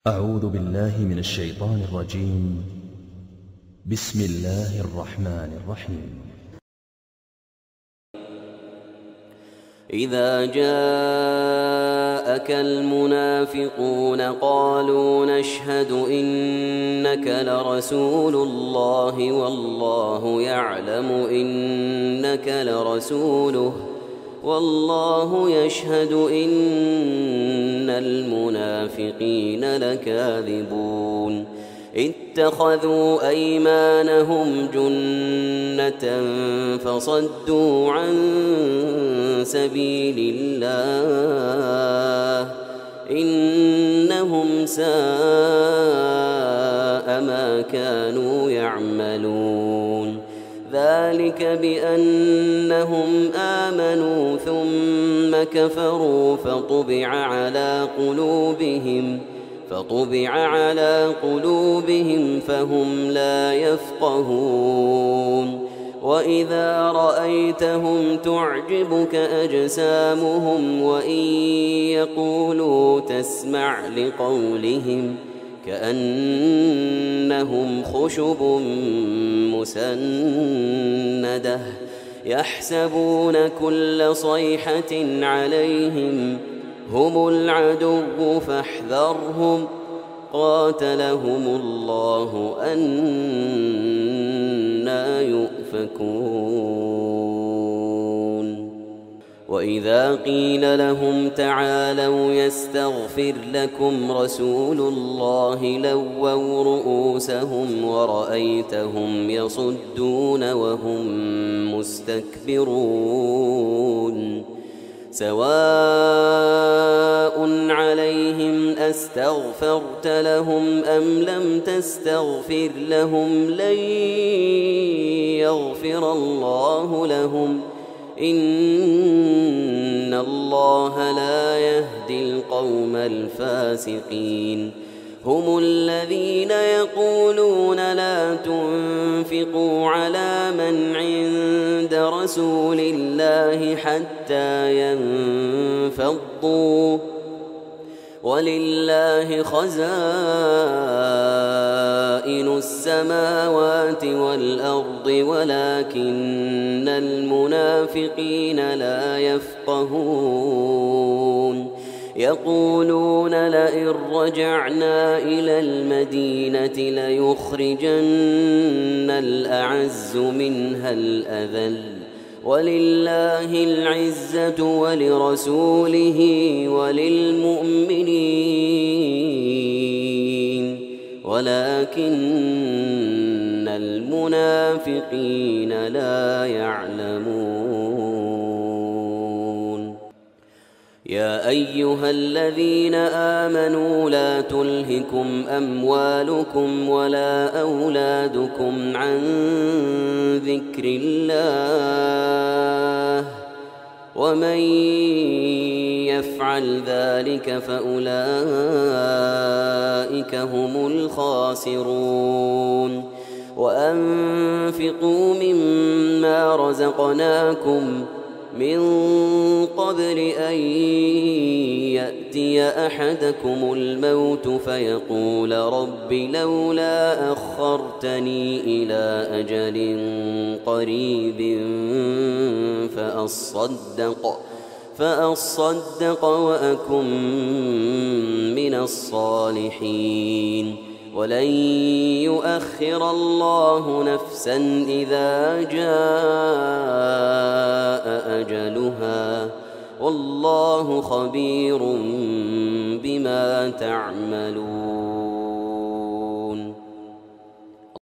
أعوذ بالله من الشيطان الرجيم. بسم الله الرحمن الرحيم. إذا جاءك المنافقون قالوا نشهد إنك لرسول الله والله يعلم إنك لرسوله والله يشهد إن المنافقين لكاذبون اتخذوا أيمانهم جنة فصدوا عن سبيل الله إنهم ساء ما كانوا يعملون ذلك بأنهم آمنوا ثم كفروا فطبع على قلوبهم فهم لا يفقهون وإذا رأيتهم تعجبك أجسامهم وإن يقولوا تسمع لقولهم كأنهم خشب مسندة يحسبون كل صيحة عليهم هم العدو فاحذرهم قاتلهم الله أنى يؤفكون وإذا قيل لهم تعالوا يستغفر لكم رسول الله لووا رؤوسهم ورأيتهم يصدون وهم مستكبرون سواء عليهم أستغفرت لهم أم لم تستغفر لهم لن يغفر الله لهم إن الله لا يهدي القوم الفاسقين هم الذين يقولون لا تنفقوا على من عند رسول الله حتى ينفضوا ولله خزائن السماوات والأرض ولكن المنافقين لا يفقهون يقولون لئن رجعنا إلى المدينة ليخرجن الأعز منها الأذل ولله العزة ولرسوله وللمؤمنين ولكن المنافقين لا يعلمون يا أيها الذين آمنوا لا تلهكم أموالكم ولا أولادكم عن ذكر الله ومن يفعل ذلك فأولئك هم الخاسرون وأنفقوا مما رزقناكم من قبل أن يأتي أحدكم الموت فيقول رب لولا أخرتني إلى أجل قريب فأصدق وأكن من الصالحين ولن يؤخر الله نفسا إذا جاء أجلها والله خبير بما تعملون